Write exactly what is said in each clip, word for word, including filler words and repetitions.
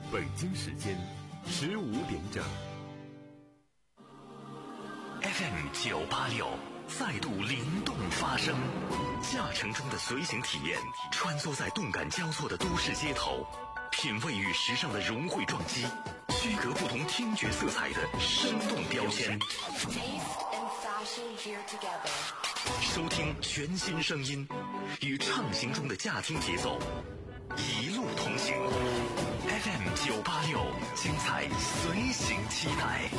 北京时间十五点整。 F M 九八六再度灵动发声，驾乘中的随行体验，穿梭在动感交错的都市街头，品味与时尚的融汇撞击，区隔不同听觉色彩的生动标签。收听全新声音，与畅行中的驾听节奏一路同行。F M 九八六，精彩随行期待。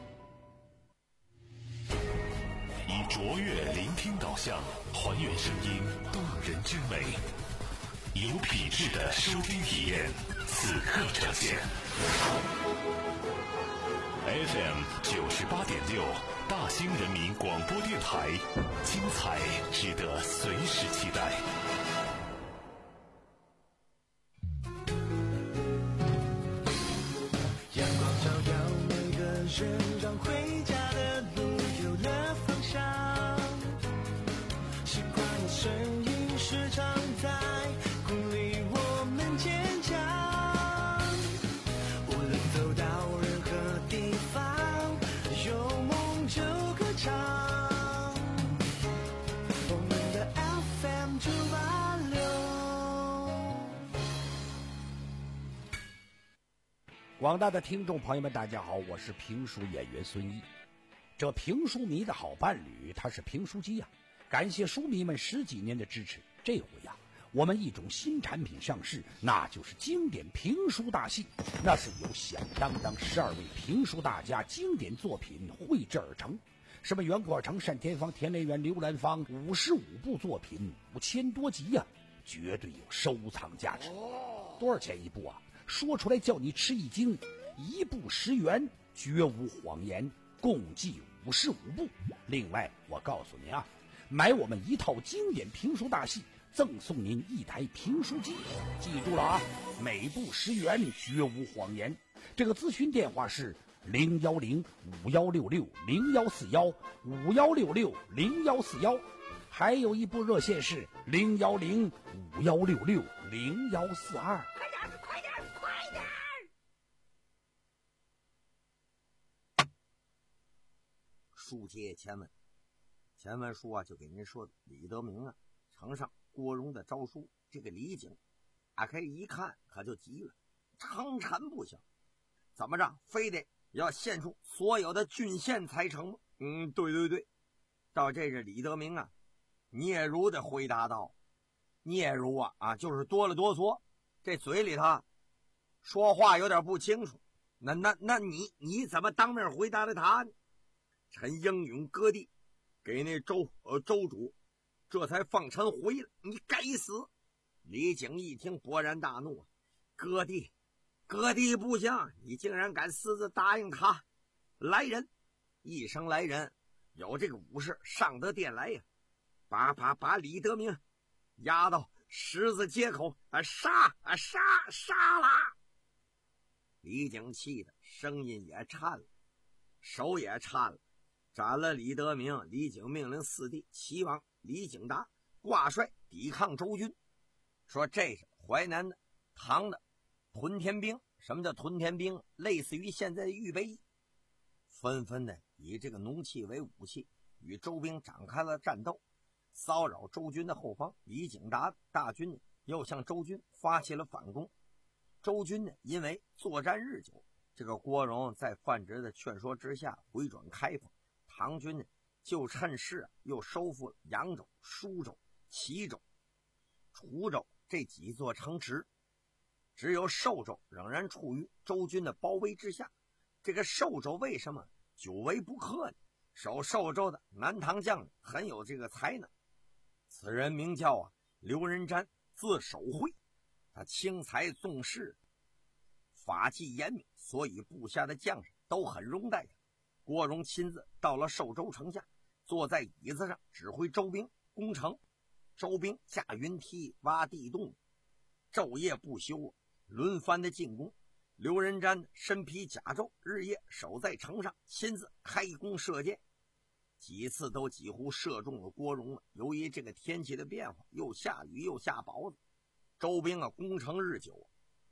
以卓越聆听导向，还原声音动人之美，有品质的收听体验，此刻呈现。F M 九十八点六，大兴人民广播电台，精彩值得随时期待。 阳光照耀每个人，让回家的路有了方向。习惯的声音时常在鼓励我们坚强。无论走到任何地方，有梦就歌唱。我们的 F M 九八六。 广大的听众朋友们，大家好，我是评书演员孙一。这评书迷的好伴侣，他是评书机呀、啊。感谢书迷们十几年的支持，这回呀、啊，我们一种新产品上市，那就是经典评书大戏。那是由响当当十二位评书大家经典作品绘制而成，什么袁阔成、单田芳、田连元、刘兰芳，五十五部作品，五千多集呀、啊，绝对有收藏价值。多少钱一部啊？说出来叫你吃一惊，一部十元，绝无谎言，共计五十五部。另外，我告诉您啊，买我们一套经典评书大戏，赠送您一台评书机。记住了啊，每部十元，绝无谎言。这个咨询电话是零幺零五幺六六零幺四幺五幺六六零幺四幺，还有一部热线是零幺零五幺六六零幺四二。 书接前文，前文书啊就给您说的李德明啊呈上郭荣的诏书，这个李景打开一看可就急了，称臣不行，怎么着非得要献出所有的郡县才成吗？嗯，对对对。到这是李德明啊嗫嚅的回答道，嗫嚅啊啊就是哆了哆嗦，这嘴里头说话有点不清楚。那那那你你怎么当面回答的他呢？臣英勇割地，给那州呃州主，这才放臣回来。你该死！李景一听勃然大怒啊！割地，割地不行！你竟然敢私自答应他！来人！一声来人，有这个武士上得殿来呀、啊！把把把李德明押到十字街口啊！杀啊杀杀啦！李景气的声音也颤了，手也颤了。斩了李德明，李景命令四弟齐王李景达挂帅抵抗周军，说这是淮南的唐的屯田兵。什么叫屯田兵？类似于现在的预备役，纷纷的以这个农器为武器，与周兵展开了战斗，骚扰周军的后方。李景达大军呢又向周军发起了反攻。周军呢因为作战日久，这个郭荣在范直的劝说之下回转开封。唐军呢就趁势、啊、又收复了扬州、舒州、齐州、滁州这几座城池，只有寿州仍然处于周军的包围之下。这个寿州为什么久围不克呢？守寿州的南唐将很有这个才能，此人名叫啊刘仁瞻，字守会，他轻财重士，法纪严明，所以部下的将士都很拥戴他。郭荣亲自到了寿州城下，坐在椅子上指挥周兵攻城。周兵架云梯挖地洞，昼夜不休，轮番的进攻。刘仁瞻身披甲胄，日夜守在城上，亲自开弓射箭，几次都几乎射中了郭荣了。由于这个天气的变化，又下雨又下雹子，周兵啊攻城日久，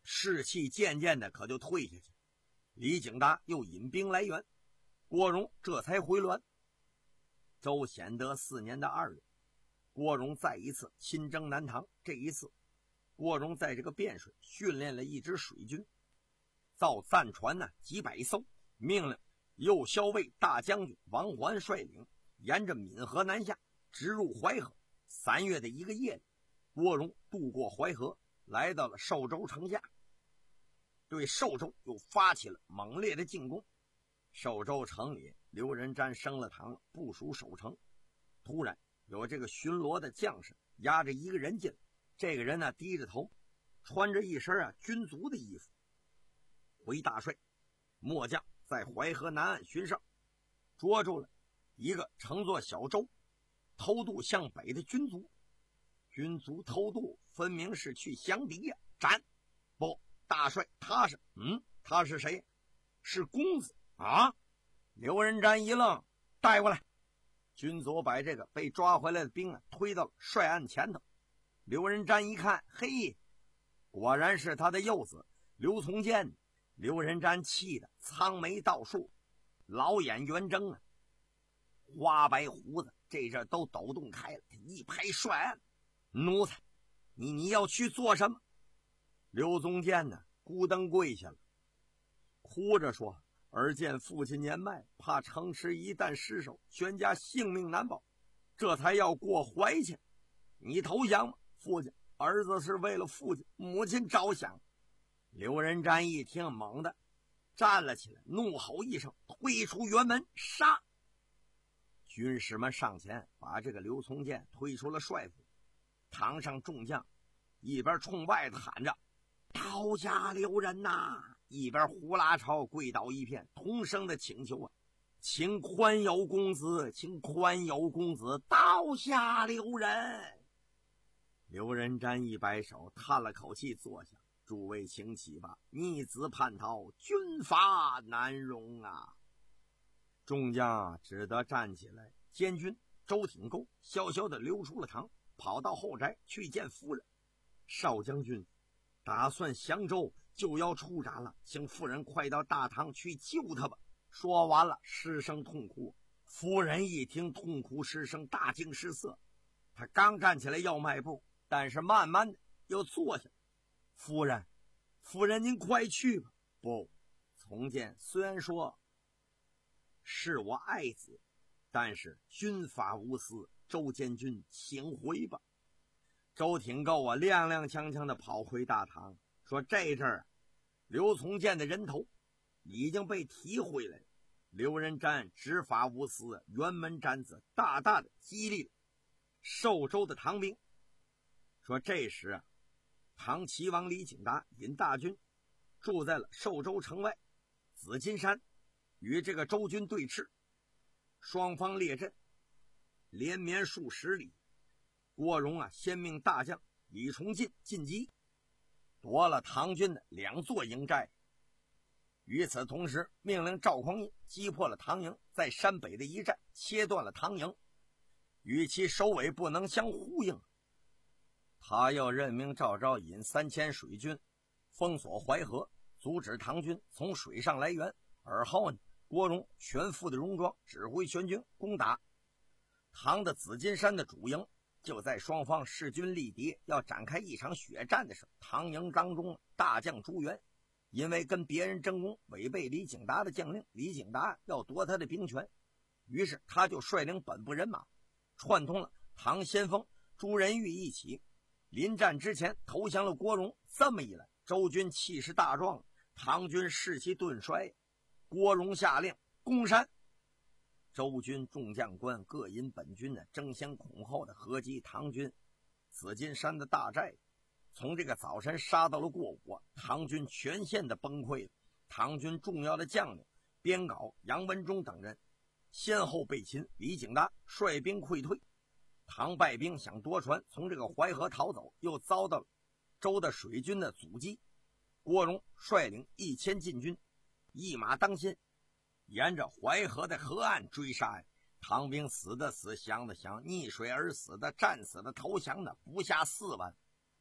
士气渐渐的可就退下去。李景达又引兵来援，郭荣这才回銮。周显德四年的二月，郭荣再一次亲征南唐。这一次郭荣在这个汴水训练了一支水军，造战船呢几百艘，命令右骁卫大将军王环率领，沿着闽河南下，直入淮河。三月的一个夜里，郭荣渡过淮河，来到了寿州城下，对寿州又发起了猛烈的进攻。寿州城里，刘仁瞻升了堂，部署守城。突然有这个巡逻的将士押着一个人进来，这个人呢低着头，穿着一身啊军卒的衣服。回大帅，末将在淮河南岸巡哨，捉住了一个乘坐小舟偷渡向北的军卒。军卒偷渡分明是去降敌呀、啊！斩！不，大帅他是嗯，他是谁？是公子啊！刘仁瞻一愣，带过来。军卒把这个被抓回来的兵啊推到了帅案前头。刘仁瞻一看，嘿，果然是他的幼子刘从谏。刘仁瞻气得苍眉倒竖，老眼圆睁啊，花白胡子这阵都抖动开了。他一拍帅案，奴才，你你要去做什么？刘宗谏呢，咕噔跪下了，哭着说：“儿见父亲年迈，怕城池一旦失守，全家性命难保，这才要过淮去。你投降吗？父亲，儿子是为了父亲母亲着想。”刘仁瞻一听，猛地站了起来，怒吼一声，推出辕门，杀！军士们上前把这个刘从谏推出了帅府。堂上众将一边冲外头喊着：“刀下留人呐！”一边呼啦超跪倒一片，同声的请求啊：“请宽宥公子，请宽宥公子，刀下留人！”刘仁瞻一摆手，叹了口气，坐下。诸位请起吧，逆子叛逃，军法难容啊！众将只得站起来。监军周挺沟悄悄地溜出了堂，跑到后宅去见夫人。少将军打算降州就要出闸了，请夫人快到大堂去救他吧。说完了，失声痛哭。夫人一听痛哭失声，大惊失色。他刚站起来要迈步，但是慢慢的又坐下。夫人，夫人您快去吧。不，从谏虽然说是我爱子，但是军法无私，周监军请回吧。周挺够啊，踉踉跄跄的跑回大堂，说这阵儿刘从谏的人头已经被提回来了。刘仁瞻执法无私，辕门斩子，大大的激励了寿州的唐兵。说这时啊，唐齐王李景达引大军住在了寿州城外紫金山，与这个周军对峙，双方列阵，连绵数十里。郭荣啊，先命大将李崇进进击，夺了唐军的两座营寨。与此同时，命令赵匡胤击破了唐营在山北的一战，切断了唐营，与其首尾不能相呼应。他又任命赵昭引三千水军封锁淮河，阻止唐军从水上来援。而后呢，郭荣全副的戎装，指挥全军攻打唐的紫金山的主营。就在双方势均力敌，要展开一场血战的时候，唐营当中大将朱元因为跟别人争功，违背李景达的将令，李景达要夺他的兵权，于是他就率领本部人马串通了唐先锋朱仁玉一起，临战之前投降了郭荣。这么一来，周军气势大壮，唐军士气顿衰。郭荣下令攻山，周军众将官各引本军呢，争先恐后的合击唐军紫金山的大寨。从这个早晨杀到了过午，唐军全线的崩溃了。唐军重要的将领边杲、杨文忠等人先后被擒，李景达率兵溃退。唐败兵想夺船从这个淮河逃走，又遭到了周的水军的阻击。郭荣率领一千禁军一马当先，沿着淮河的河岸追杀呀。唐兵死的死，降的降，溺水而死的、战死的、投降的不下四万。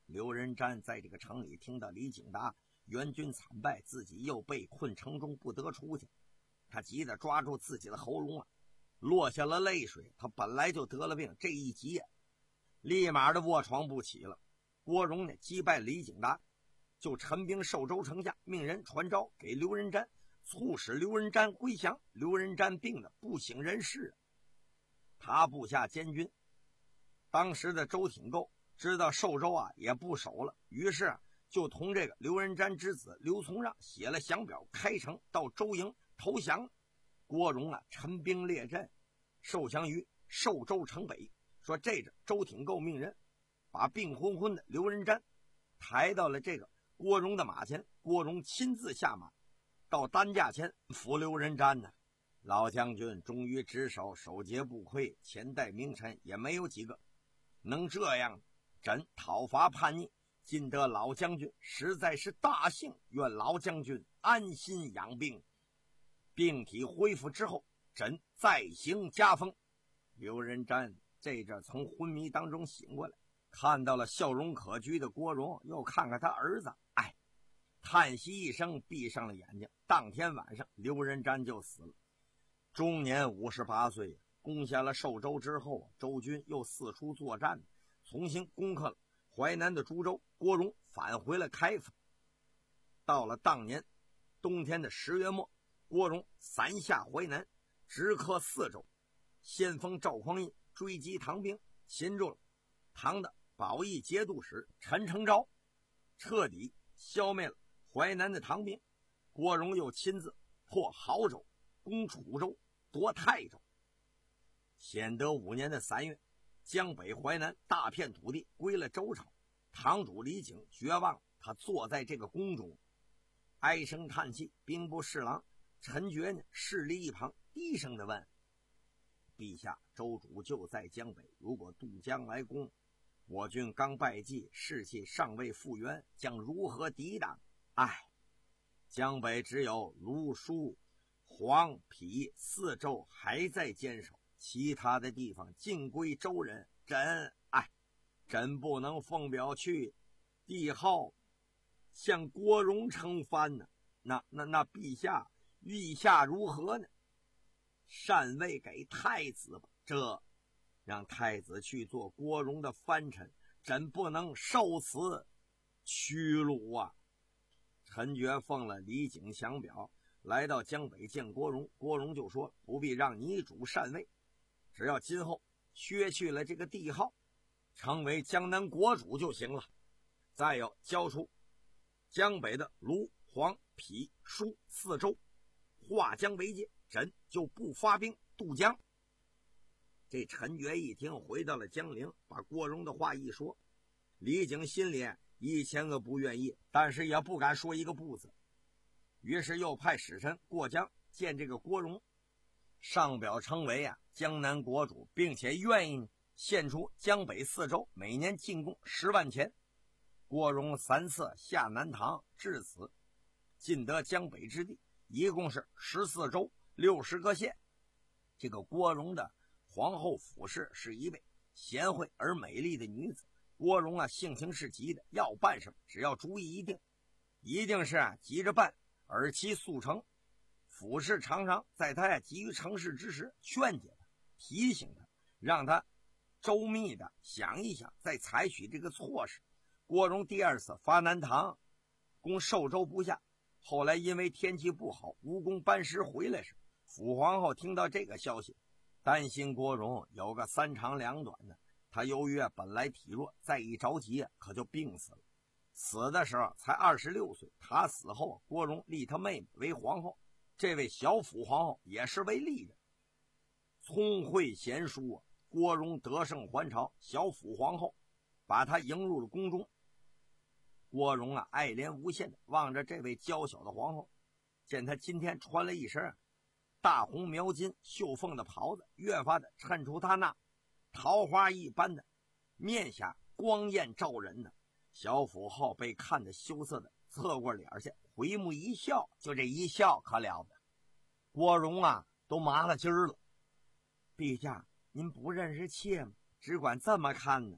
刘仁瞻在这个城里听到李景达援军惨败，自己又被困城中不得出去，他急得抓住自己的喉咙啊，落下了泪水。他本来就得了病，这一急啊，立马的卧床不起了。郭荣呢击败李景达，就陈兵寿州城下，命人传召给刘仁瞻，促使刘仁瞻归降。刘仁瞻病得不省人事，他部下监军当时的周挺构知道寿州啊也不守了，于是啊就同这个刘仁瞻之子刘从让写了降表，开城到周营投降。郭荣啊陈兵列阵，受降于寿州城北。说这着周挺构命人把病昏昏的刘仁瞻抬到了这个郭荣的马前，郭荣亲自下马到担架前扶刘仁瞻呢。老将军忠于职守，守节不亏，前代名臣也没有几个能这样。朕讨伐叛逆，今得老将军，实在是大幸，愿老将军安心养病，病体恢复之后，朕再行加封。刘仁瞻这阵从昏迷当中醒过来，看到了笑容可掬的郭荣，又看看他儿子，哎，叹息一声，闭上了眼睛。当天晚上，刘仁瞻就死了，终年五十八岁。攻下了寿州之后，周军又四处作战，重新攻克了淮南的株洲。郭荣返回了开封。到了当年冬天的十月末，郭荣三下淮南，直克四州，先锋赵匡胤追击唐兵，擒住了唐的保义节度使陈承昭，彻底消灭了淮南的唐兵。郭荣又亲自破亳州，攻楚州，夺泰州。显德五年的三月，江北淮南大片土地归了周朝。堂主李景绝望，他坐在这个宫中唉声叹气。兵部侍郎陈觉呢侍立一旁，低声的问：陛下，周主就在江北，如果渡江来攻，我军刚败绩，士气尚未复原，将如何抵挡？唉，江北只有卢舒、黄、陂四州还在坚守，其他的地方尽归周人。朕哎，朕不能奉表去帝号向郭荣称藩呢。那那那陛下意下如何呢？禅位给太子吧，这让太子去做郭荣的藩臣，朕不能受此屈辱啊。陈觉奉了李景降表，来到江北见郭荣。郭荣就说：不必让你主禅位，只要今后削去了这个帝号，成为江南国主就行了。再有交出江北的卢、黄、陂、舒四州，划江为界，朕就不发兵渡江。这陈觉一听，回到了江陵，把郭荣的话一说。李景心里一千个不愿意，但是也不敢说一个不字。于是又派使臣过江见这个郭荣，上表称为啊江南国主，并且愿意献出江北四州，每年进贡十万钱。郭荣三次下南唐，至此尽得江北之地，一共是十四州六十个县。这个郭荣的皇后府氏是一位贤惠而美丽的女子。郭荣啊性情是急的，要办什么只要主意一定，一定是啊急着办，而其速成。府氏常常在他呀急于成事之时劝解他，提醒他，让他周密的想一想，再采取这个措施。郭荣第二次发南唐，攻寿州不下，后来因为天气不好，无功班师回来时，府皇后听到这个消息，担心郭荣有个三长两短的，他由于本来体弱，再一着急可就病死了。死的时候才二十六岁。他死后，郭荣立他妹妹为皇后，这位小府皇后也是位丽人，聪慧贤淑啊。郭荣得胜还朝，小府皇后把他迎入了宫中。郭荣啊爱怜无限的望着这位娇小的皇后，见她今天穿了一身大红描金绣凤的袍子，越发的衬出她那桃花一般的面颊，光艳照人呢。小府后被看得羞涩的侧过脸去，回目一笑，就这一笑可了得，郭荣啊都麻了筋儿了。陛下，您不认识妾吗？只管这么看呢，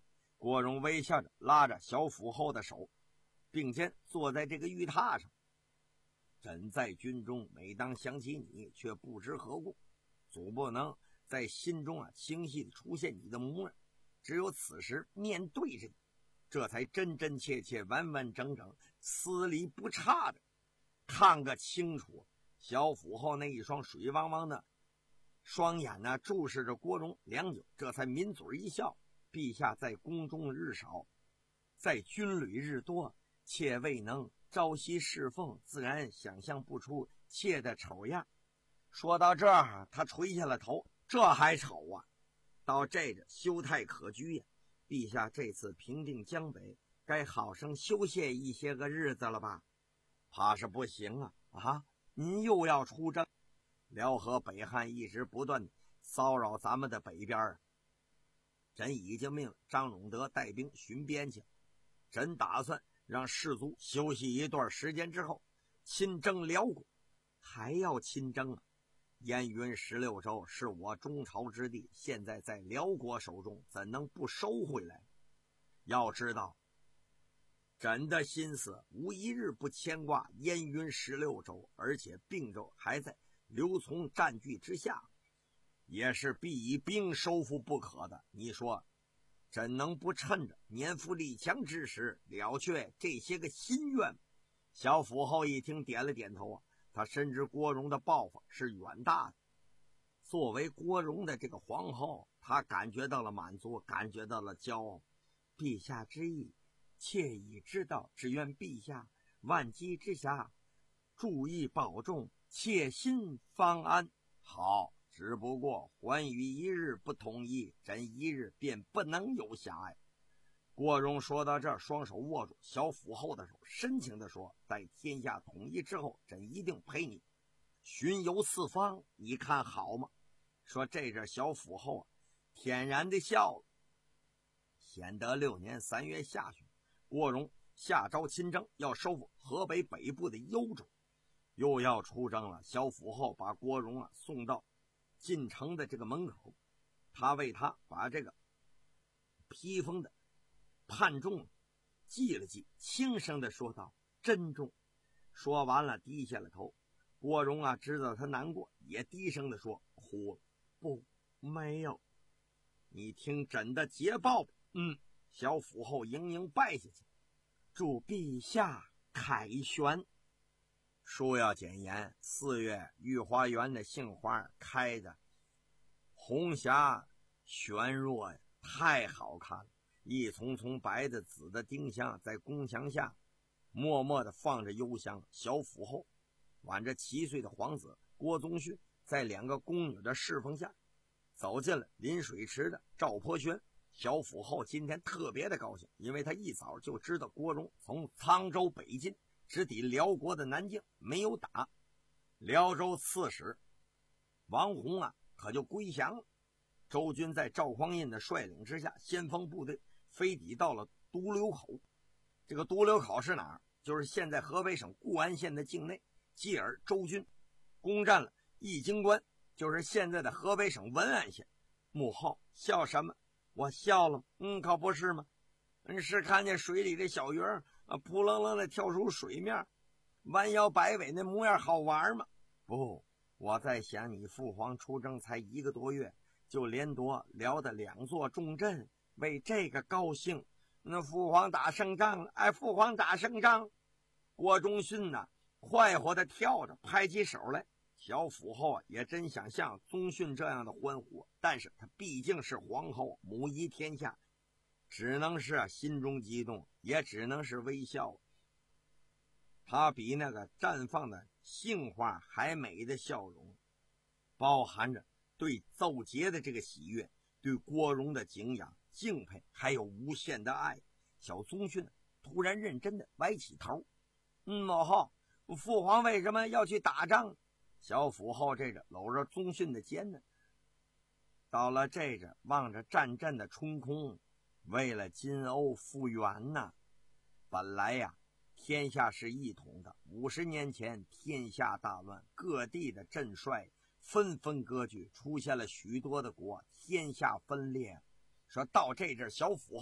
郭荣微笑着拉着小府后的手，并肩坐在这个玉榻上。朕在军中，每当想起你，却不知何故，总不能在心中啊清晰地出现你的模样。只有此时面对着你，这才真真切切、完完整整、丝厘不差的看个清楚。小府后那一双水汪汪的双眼呢，注视着郭荣良久，这才抿嘴一笑：“陛下在宫中日少，在军旅日多，妾未能朝夕侍奉，自然想象不出妾的丑样。”说到这儿，他垂下了头，这还丑啊？到这个羞态可掬呀！陛下这次平定江北，该好生休歇一些个日子了吧？怕是不行啊！啊，您又要出征？辽河北汉一直不断骚扰咱们的北边，朕已经命张永德带兵巡边去，朕打算让士卒休息一段时间之后亲征辽国。还要亲征啊？燕云十六州是我中朝之地，现在在辽国手中，怎能不收回来？要知道，朕的心思无一日不牵挂燕云十六州，而且并州还在刘琮占据之下，也是必以兵收复不可的。你说，怎能不趁着年富力强之时了却这些个心愿？小府后一听，点了点头啊。他深知郭荣的抱负是远大的，作为郭荣的这个皇后，他感觉到了满足，感觉到了骄傲。陛下之意，妾已知道，只愿陛下万机之暇，注意保重，妾心方安。好，只不过寰宇一日不统一，朕一日便不能有暇呀。郭荣说到这儿，双手握住小府后的手，深情地说：“待天下统一之后，朕一定陪你巡游四方，你看好吗？”说这阵小府后啊，天然的笑了。显德六年三月下旬，郭荣下诏亲征，要收复河北北部的幽州，又要出征了。小府后把郭荣啊送到进城的这个门口，他为他把这个披风的判重记了记，轻声的说道：“珍重。”说完了，低下了头。郭荣啊，知道他难过，也低声的说：“哭了？不，没有。你听朕的捷报吧。”嗯，小府后盈盈拜下去，祝陛下凯旋。书要简言，四月御花园的杏花开的红霞玄若呀，太好看了。一丛丛白的紫的丁香在宫墙下默默地放着幽香。小府后挽着七岁的皇子郭宗训，在两个宫女的侍奉下走进了临水池的赵坡轩。小府后今天特别的高兴，因为他一早就知道郭荣从沧州北进，直抵辽国的南境，没有打。辽州刺史王弘啊，可就归降了。周军在赵匡胤的率领之下，先锋部队飞抵到了独流口。这个独流口是哪儿？就是现在河北省固安县的境内。继而周军攻占了易京关，就是现在的河北省文安县。幕后笑什么？我笑了，嗯，可不是吗？嗯，是看见水里的小鱼儿啊，扑棱棱的跳出水面，弯腰摆尾那模样好玩吗？不，我在想，你父皇出征才一个多月，就连夺辽的两座重镇，为这个高兴。那父皇打胜仗了，哎，父皇打胜仗。郭忠训呐、啊，快活的跳着，拍起手来。小府后啊，也真想像宗训这样的欢呼，但是他毕竟是皇后，母仪天下，只能是、啊、心中激动，也只能是微笑。他比那个绽放的杏花还美的笑容，包含着对奏节的这个喜悦，对郭荣的敬仰、敬佩，还有无限的爱。小宗训突然认真的歪起头，嗯，母后，父皇为什么要去打仗？小府后这着搂着宗训的肩呢，到了这着望着战阵的春空，为了金瓯复原呐。本来呀，天下是一统的，五十年前天下大乱，各地的镇帅纷纷割据，出现了许多的国，天下分裂。说到这阵小府后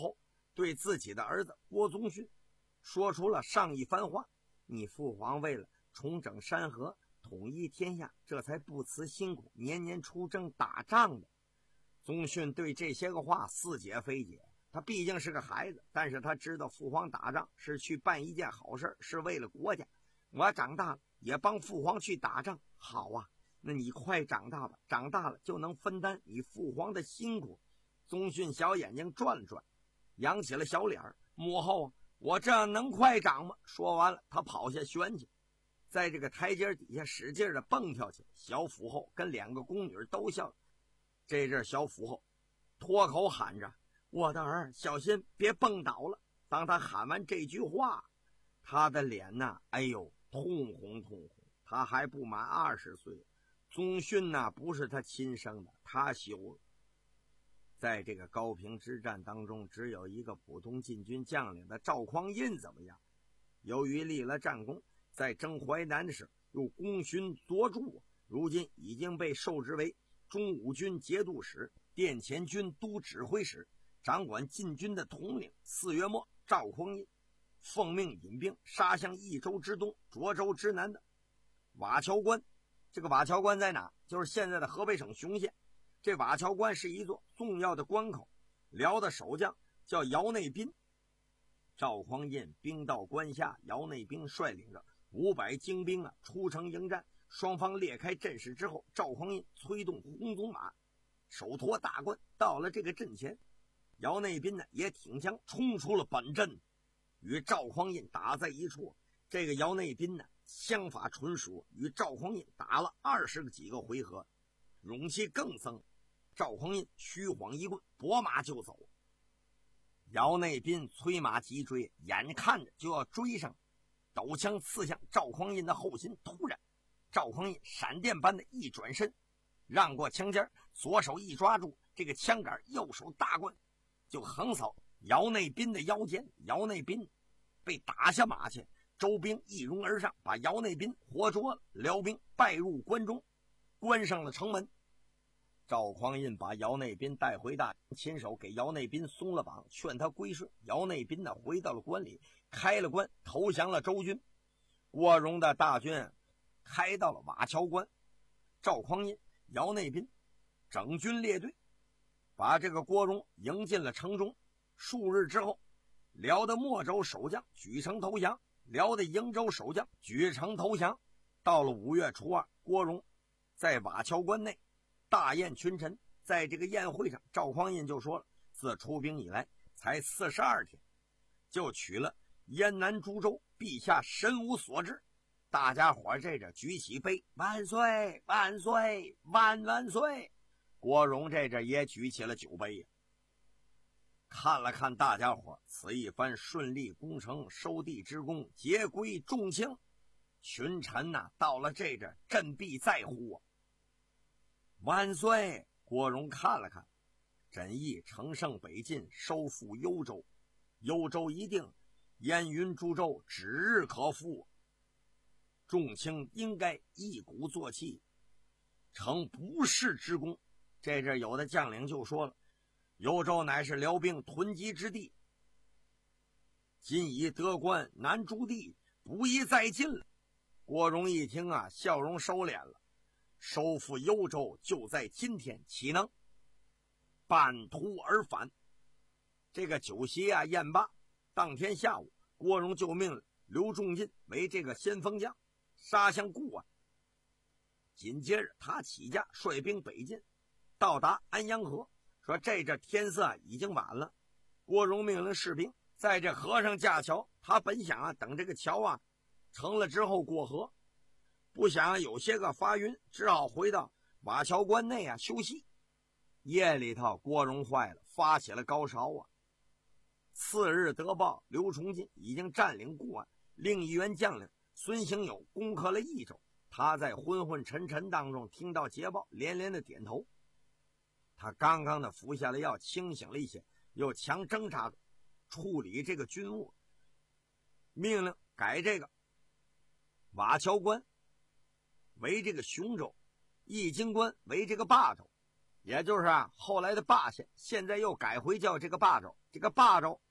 对自己的儿子郭宗训说出了上一番话：你父皇为了重整山河，统一天下，这才不辞辛苦，年年出征打仗的。宗训对这些个话似解非解，他毕竟是个孩子，但是他知道父皇打仗是去办一件好事，是为了国家。我长大了也帮父皇去打仗，好啊，那你快长大吧，长大了就能分担你父皇的辛苦。宗训小眼睛转了转，扬起了小脸儿，母后啊，我这能快长吗？说完了，他跑下悬去，在这个台阶底下使劲的蹦跳起来。小府后跟两个宫女都笑了。这阵小府后脱口喊着：我的儿，小心别蹦倒了。当他喊完这句话，他的脸呐，哎呦，通红通红。他还不满二十岁，宗训呐不是他亲生的，他休了。在这个高平之战当中，只有一个普通禁军将领的赵匡胤怎么样？由于立了战功，在征淮南的时候又功勋卓著，如今已经被授之为中武军节度使、殿前军都指挥使，掌管禁军的统领。四月末，赵匡胤奉命引兵杀向益州之东、涿州之南的瓦桥关。这个瓦桥关在哪？就是现在的河北省雄县。这瓦桥关是一座重要的关口，辽的守将叫姚内斌。赵匡胤兵到关下，姚内斌率领着五百精兵啊出城迎战。双方裂开阵势之后，赵匡胤催动红鬃马，手托大棍，到了这个阵前，姚内斌呢也挺枪冲出了本阵，与赵匡胤打在一处。这个姚内斌呢枪法纯熟，与赵匡胤打了二十个几个回合，勇气更增。赵匡胤虚晃一棍，拨马就走。姚内斌催马急追，眼看着就要追上，抖枪刺向赵匡胤的后心。突然赵匡胤闪电般的一转身，让过枪尖，左手一抓住这个枪杆，右手大棍就横扫姚内斌的腰间。姚内斌被打下马去，周兵一拥而上，把姚内斌活捉了。辽兵败入关中，关上了城门。赵匡胤把姚内斌带回大营，亲手给姚内斌松了绑，劝他归顺。姚内斌呢回到了关里，开了关，投降了周军。郭荣的大军开到了瓦桥关，赵匡胤、姚内斌整军列队，把这个郭荣迎进了城中。数日之后，辽的莫州守将举城投降，辽的营州守将举城投降。到了五月初二，郭荣在瓦桥关内大宴群臣。在这个宴会上，赵匡胤就说了，自出兵以来才四十二天，就取了燕南株洲，陛下神无所知。大家伙这着举起杯，万岁万岁万万岁。郭荣这着也举起了酒杯呀。看了看大家伙此一番顺利攻城收地之功，皆归众卿。群臣呐、啊，到了这着朕必在乎啊。万岁！郭荣看了看，朕意乘胜北进，收复幽州。幽州一定，燕云株洲指日可复。众卿应该一鼓作气，成不世之功。这阵有的将领就说了，幽州乃是辽兵囤积之地，今已得关南诸地，不宜再进了。郭荣一听啊，笑容收敛了。收复幽州就在今天，岂能半途而返？这个酒席啊宴罢，当天下午，郭荣就命了刘仲进为这个先锋将，杀向固安。紧接着他起驾率兵北进，到达安阳河，说这这天色已经晚了。郭荣命令士兵在这河上架桥，他本想啊等这个桥啊成了之后过河，不想有些个发晕，只好回到瓦桥关内啊休息。夜里头郭荣坏了，发起了高烧啊。次日得报，刘崇进已经占领固安，另一员将领孙行友攻克了益州。他在昏昏沉沉当中听到捷报，连连的点头。他刚刚的服下了药，清醒了一些，又强挣扎着处理这个军务，命令改这个瓦桥关为这个雄州，义经关为这个霸州，也就是啊后来的霸县，现在又改回叫这个霸州。这个霸州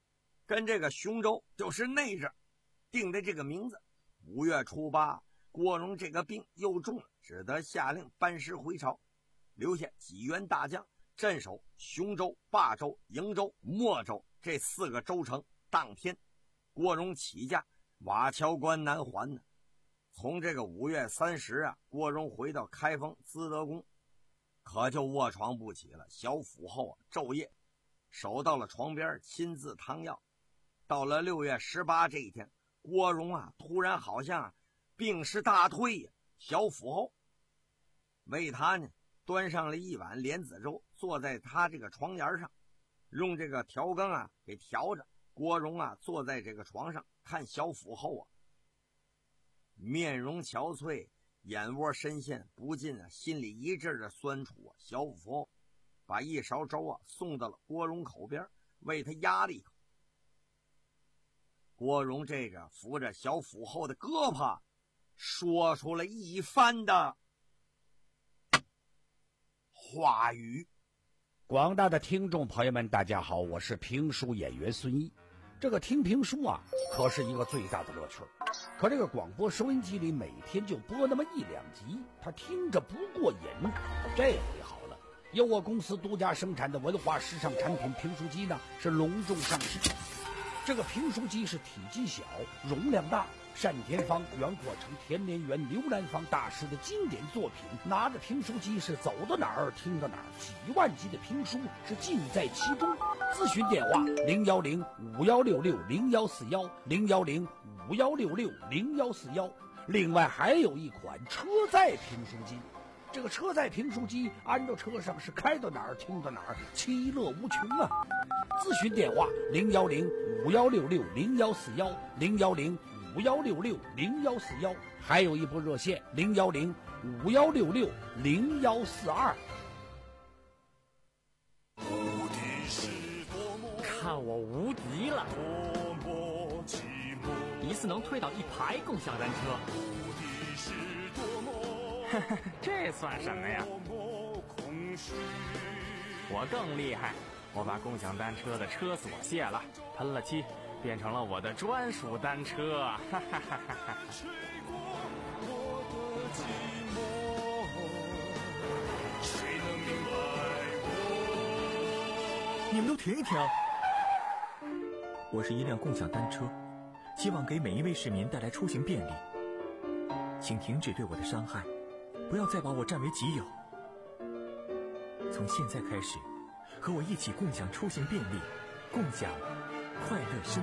跟这个雄州就是内着定的这个名字。五月初八，郭荣这个病又重了，只得下令班师回朝，留下几员大将镇守雄州、霸州、营州、莫州这四个州城。当天，郭荣起驾瓦桥关南还呢。从这个五月三十啊，郭荣回到开封资德宫，可就卧床不起了。小府后啊，昼夜守到了床边，亲自汤药。到了六月十八这一天，郭荣啊，突然好像、啊、病势大退呀、啊。小府后为他呢端上了一碗莲子粥，坐在他这个床沿上，用这个调羹啊给调着。郭荣啊坐在这个床上看小府后啊，面容憔悴，眼窝深陷，不禁啊心里一阵的酸楚啊。小府后把一勺粥啊送到了郭荣口边，为他压了一口。郭荣这个扶着小府后的胳膊，说出了一番的话语。 广大的听众朋友们，大家好，我是评书演员孙一。这个听评书啊，可是一个最大的乐趣。可这个广播收音机里每天就播那么一两集，他听着不过瘾。这回好了，由我公司独家生产的文化时尚产品评书机呢，是隆重上市。这个评书机是体积小，容量大，单田芳、袁阔成、田连元、刘兰芳大师的经典作品。拿着评书机是走到哪儿听到哪儿，几万集的评书是尽在其中。咨询电话零幺零五幺六六零幺四幺零幺零五幺六六零幺四幺。另外还有一款车载评书机。这个车载评书机安到车上是开到哪儿听到哪儿，其乐无穷啊！咨询电话零幺零五幺六六零幺四幺零幺零五幺六六零幺四幺，还有一部热线零幺零五幺六六零幺四二。 看我无敌了！一次能推倒一排共享单车。这算什么呀？我更厉害，我把共享单车的车锁卸了，喷了漆，变成了我的专属单车。哈哈哈哈哈！ 你们都停一停！我是一辆共享单车，希望给每一位市民带来出行便利，请停止对我的伤害。不要再把我占为己有。从现在开始，和我一起共享出行便利，共享快乐生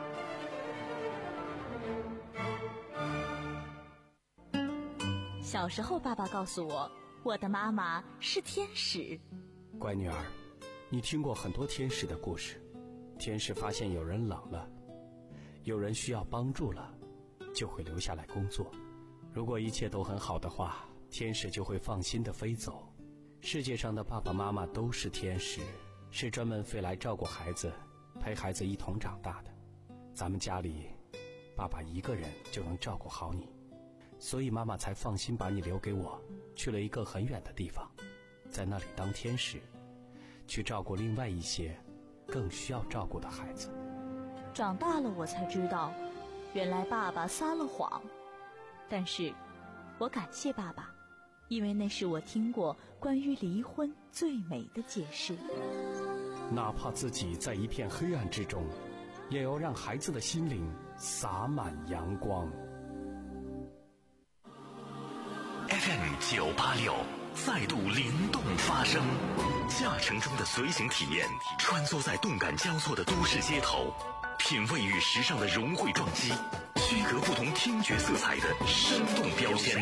活。小时候，爸爸告诉我，我的妈妈是天使。 乖女儿，你听过很多天使的故事。天使发现有人冷了，有人需要帮助了，就会留下来工作。如果一切都很好的话，天使就会放心地飞走。世界上的爸爸妈妈都是天使，是专门飞来照顾孩子，陪孩子一同长大的。咱们家里，爸爸一个人就能照顾好你，所以妈妈才放心把你留给我，去了一个很远的地方，在那里当天使，去照顾另外一些更需要照顾的孩子。 长大了我才知道，原来爸爸撒了谎，但是我感谢爸爸，因为那是我听过关于离婚最美的解释。 哪怕自己在一片黑暗之中，也要让孩子的心灵洒满阳光。 F M 九八六再度灵动发声，驾乘中的随行体验，穿梭在动感交错的都市街头，品味与时尚的融汇撞击，区隔不同听觉色彩的生动标签。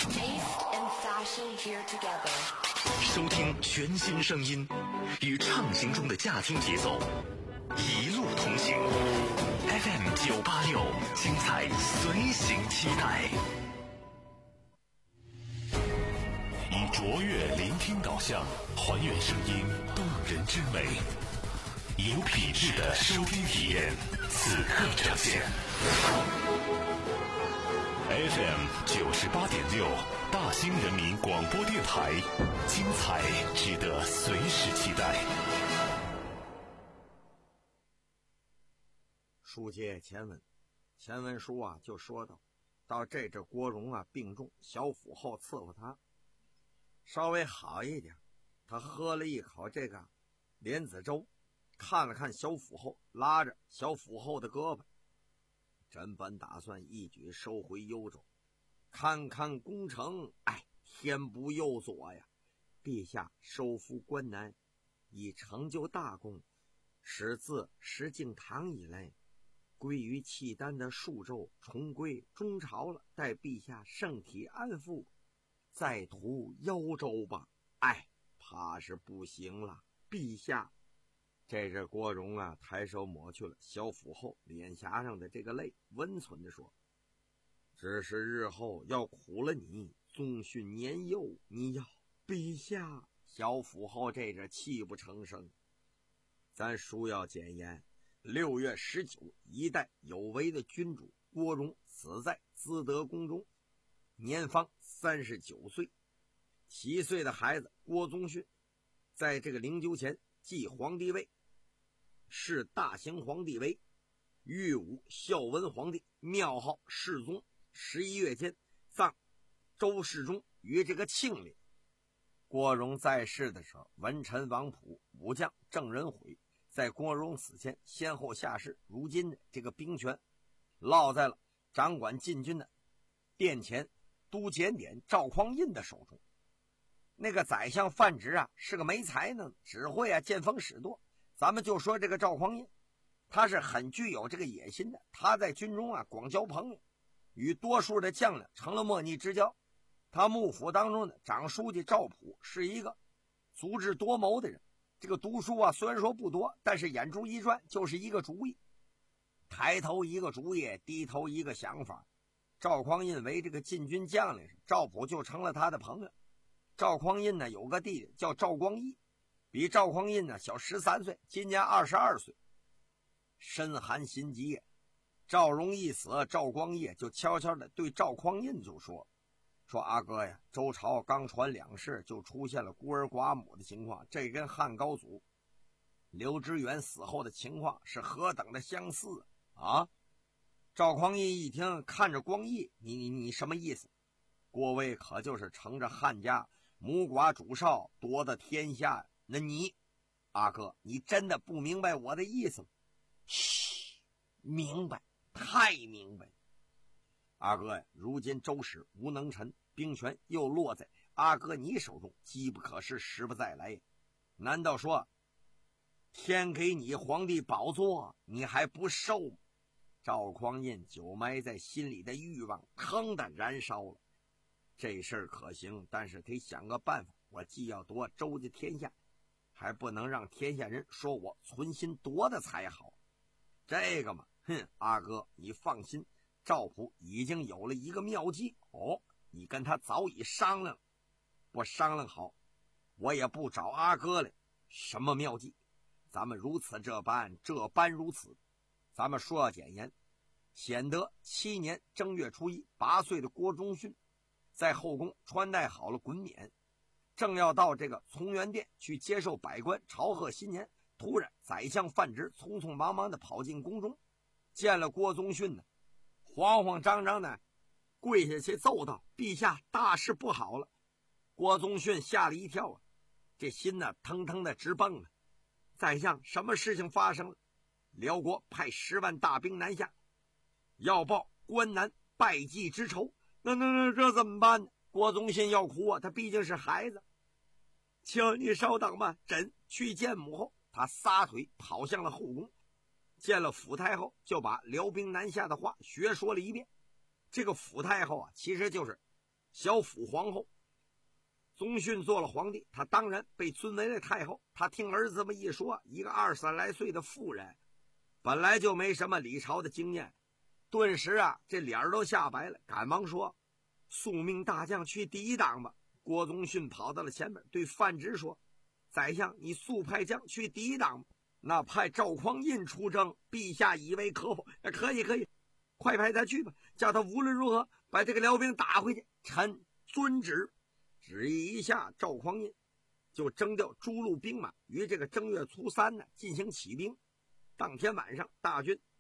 收听全新声音，与畅行中的驾听节奏，一路同行。F M 九八六，精彩随行期待。 以卓越聆听导向，还原声音动人之美，有品质的收听体验，此刻呈现。F M 九十八点六，大兴人民广播电台，精彩值得随时期待。 书接前文，前文书啊就说到，到这阵郭荣啊病重，小府后伺候他，稍微好一点，他喝了一口这个莲子粥，看了看小府后，拉着小府后的胳膊，真本打算一举收回幽州，看看攻城，哎，天不由左呀！陛下收复关南，以成就大功，使自石敬瑭以来，归于契丹的数州重归中朝了。待陛下圣体安抚，再图幽州吧。哎，怕是不行了，陛下。这是郭荣啊，抬手抹去了小府后脸颊上的这个泪，温存地说：“只是日后要苦了你，宗训年幼，你要陛下。”小府后这阵泣不成声。咱书要简言，六月十九，一代有为的君主郭荣死在资德宫中，年方三十九岁。七岁的孩子郭宗训，在这个灵柩前继皇帝位，是大行皇帝为御武孝文皇帝，庙号世宗。十一月间葬周世忠于这个庆陵。郭荣在世的时候，文臣王溥、武将郑仁毁在郭荣死前先后下士，如今的这个兵权落在了掌管禁军的殿前都检点赵匡胤的手中。那个宰相范直啊，是个没才能，只会啊见风使舵。咱们就说这个赵匡胤，他是很具有这个野心的，他在军中啊广交朋友，与多数的将领成了莫逆之交。他幕府当中的长书记赵普是一个足智多谋的人，这个读书啊虽然说不多，但是眼珠一转就是一个主意，抬头一个主意，低头一个想法。赵匡胤为这个禁军将领时，赵普就成了他的朋友。赵匡胤呢有个弟弟叫赵光义，比赵匡胤呢小十三岁，今年二十二岁。身寒心急，赵荣一死，赵光义就悄悄地对赵匡胤就说说阿哥呀，周朝刚传两世就出现了孤儿寡母的情况，这跟汉高祖刘知远死后的情况是何等的相似啊！赵匡胤一听，看着光义，你你你什么意思？郭威可就是乘着汉家母寡主少夺得天下，那你阿哥，你真的不明白我的意思吗？嘘，明白，太明白。阿哥呀，如今周室无能臣，兵权又落在阿哥你手中，机不可失，时不再来。难道说天给你皇帝宝座，你还不受吗？赵匡胤久埋在心里的欲望腾的燃烧了。这事儿可行，但是得想个办法。我既要夺周家天下，还不能让天下人说我存心夺的才好。这个嘛，哼，阿哥你放心，赵普已经有了一个妙计哦，你跟他早已商量，不商量好，我也不找阿哥来。什么妙计？咱们如此这般，这般如此。咱们说要简言，显得七年正月初一，八岁的郭忠训在后宫穿戴好了衮冕，正要到这个从元殿去接受百官朝贺新年，突然宰相范直匆匆忙忙的跑进宫中，见了郭宗训呢，慌慌张张的跪下去奏道：“陛下，大事不好了！”郭宗训吓了一跳啊，这心呢腾腾的直蹦了。宰相，什么事情发生了？辽国派十万大兵南下，要报关南败绩之仇。那那那这怎么办呢？郭宗训要哭啊，他毕竟是孩子。请你稍等吧，朕去见母后。他撒腿跑向了后宫，见了府太后，就把辽兵南下的话学说了一遍。这个府太后啊，其实就是小府皇后。宗训做了皇帝，他当然被尊为了太后。他听儿子这么一说，一个二十来岁的妇人，本来就没什么理朝的经验，顿时啊，这脸都吓白了，赶忙说：“速命大将去抵挡吧。”郭宗训跑到了前面，对范直说：“宰相，你速派将去抵挡吧。那派赵匡胤出征，陛下以为可否？”“可以可以，快派他去吧，叫他无论如何把这个辽兵打回去。”“臣遵旨。”旨意一下，赵匡胤就征调诸路兵马于这个正月初三呢进行起兵。当天晚上，大军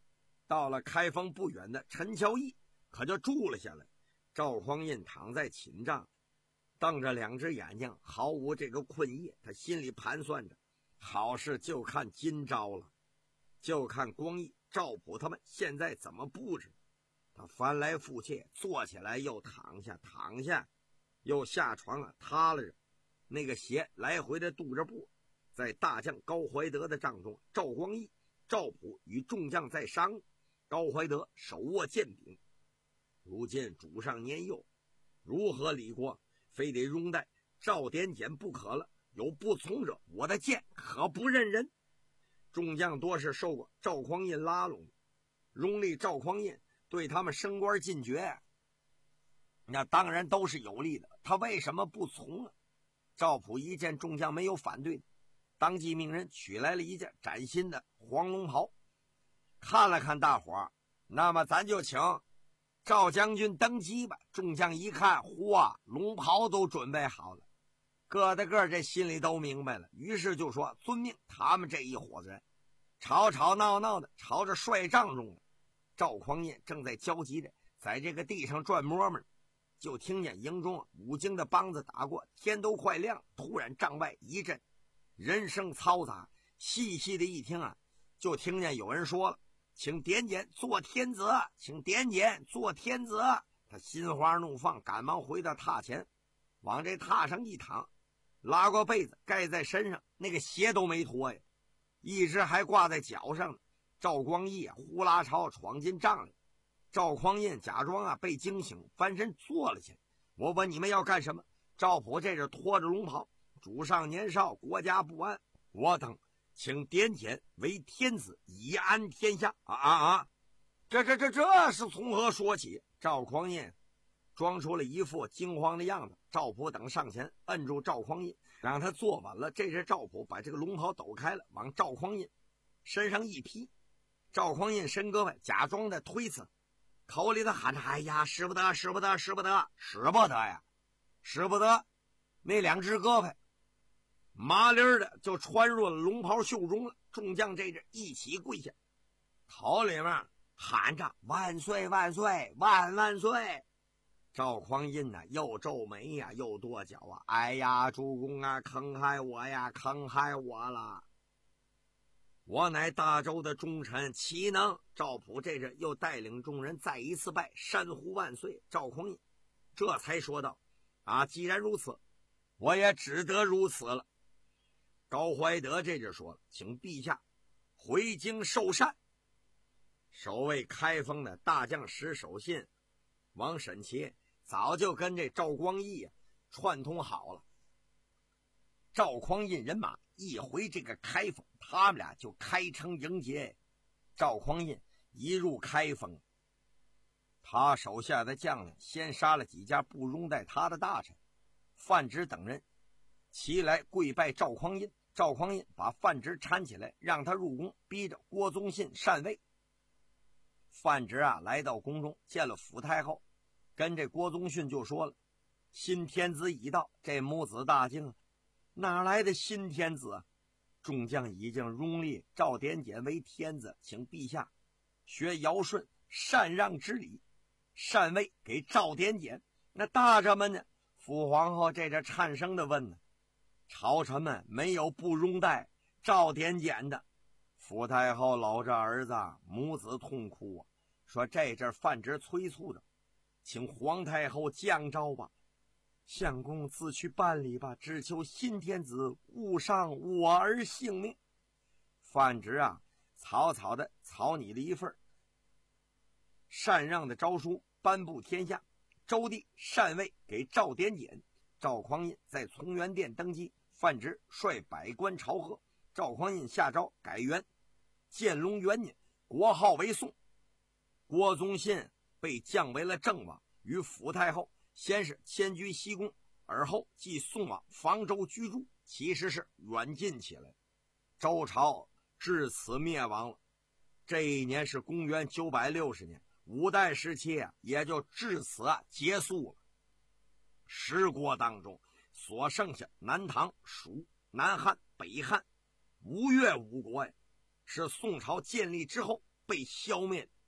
到了开封不远的陈桥驿，可就住了下来。赵匡胤躺在寝帐，瞪着两只眼睛，毫无这个困意。他心里盘算着，好事就看今朝了，就看光义、赵普他们现在怎么布置。他翻来覆去，坐起来又躺下，躺下又下床啊，塌了着。那个鞋来回的踱着步。在大将高怀德的帐中，赵光义、赵普与众将在商。高怀德手握剑柄，如今主上年幼，如何理国？非得拥戴赵典简不可了。有不从者，我的剑可不认人。众将多是受过赵匡胤拉拢，拥立赵匡胤，对他们升官进爵，那当然都是有利的。他为什么不从啊？赵普一见众将没有反对，当即命人取来了一件崭新的黄龙袍，看了看大伙儿，那么咱就请赵将军登基吧。众将一看，嚯，龙袍都准备好了，个的个这心里都明白了，于是就说遵命。他们这一伙子人吵吵闹闹的朝着帅帐中了。赵匡胤正在焦急着在这个地上转摸摸，就听见营中五更的梆子打过，天都快亮。突然帐外一阵人声嘈杂，细细的一听啊，就听见有人说了：“请典简做天子，请典简做天子。”他心花怒放，赶忙回到榻前，往这榻上一躺，拉过被子盖在身上，那个鞋都没脱呀，一直还挂在脚上呢。赵光义啊，呼啦朝闯进帐里。赵匡胤假装啊被惊醒，翻身坐了起来。我问你们要干什么？赵普这是拖着龙袍，主上年少，国家不安，我等请典简为天子，以安天下。啊啊啊！这这这这是从何说起？赵匡胤装出了一副惊慌的样子。赵普等上前摁住赵匡胤，让他坐稳了。这时赵普把这个龙袍抖开了，往赵匡胤身上一披。赵匡胤伸胳膊，假装的推辞，口里头喊着：“哎呀，使不得，使不得，使不得，使不得呀，使不得！”那两只胳膊麻利的就穿入了龙袍袖中了。众将这阵一起跪下，口里面喊着：“万岁万岁万万岁！”赵匡胤呢，又皱眉呀，又跺脚啊：“哎呀，主公啊，坑害我呀，坑害我了！我乃大周的忠臣，岂能？”赵普这阵又带领众人再一次拜，山呼万岁。赵匡胤这才说道：“啊，既然如此，我也只得如此了。”高怀德这就说了：“请陛下回京受禅。”守卫开封的大将石守信、王审琦早就跟这赵光义啊串通好了。赵匡胤人马一回这个开封，他们俩就开城迎接。赵匡胤一入开封，他手下的将领先杀了几家不拥戴他的大臣，范直等人齐来跪拜赵匡胤。赵匡胤把范直搀起来，让他入宫，逼着郭宗信禅位。范直啊来到宫中，见了福太后，跟这郭宗信就说了：“新天子已到。”这母子大惊，哪来的新天子啊？众将已经拥立赵典简为天子，请陛下学尧舜禅让之礼，禅位给赵典简。那大臣们呢？父皇后这着颤声的问呢：“朝臣们没有不拥戴赵典简的。”福太后搂着儿子，母子痛哭啊，说这阵范直催促着：“请皇太后降诏吧，相公自去办理吧，只求新天子勿伤我儿性命。”范直啊草草的草拟了一份禅让的诏书，颁布天下。周帝禅位给赵典简。赵匡胤在从元殿登基，范直率百官朝贺。赵匡胤下诏改元建隆元年，国号为宋。郭宗信被降为了正王，与福太后先是迁居西宫，而后继宋王房州居住，其实是远近起来。周朝至此灭亡了。这一年是公元九百六十年，五代时期啊也就至此啊结束了。十国当中所剩下南唐、蜀、南汉、北汉、吴越五国呀，是宋朝建立之后被消灭的。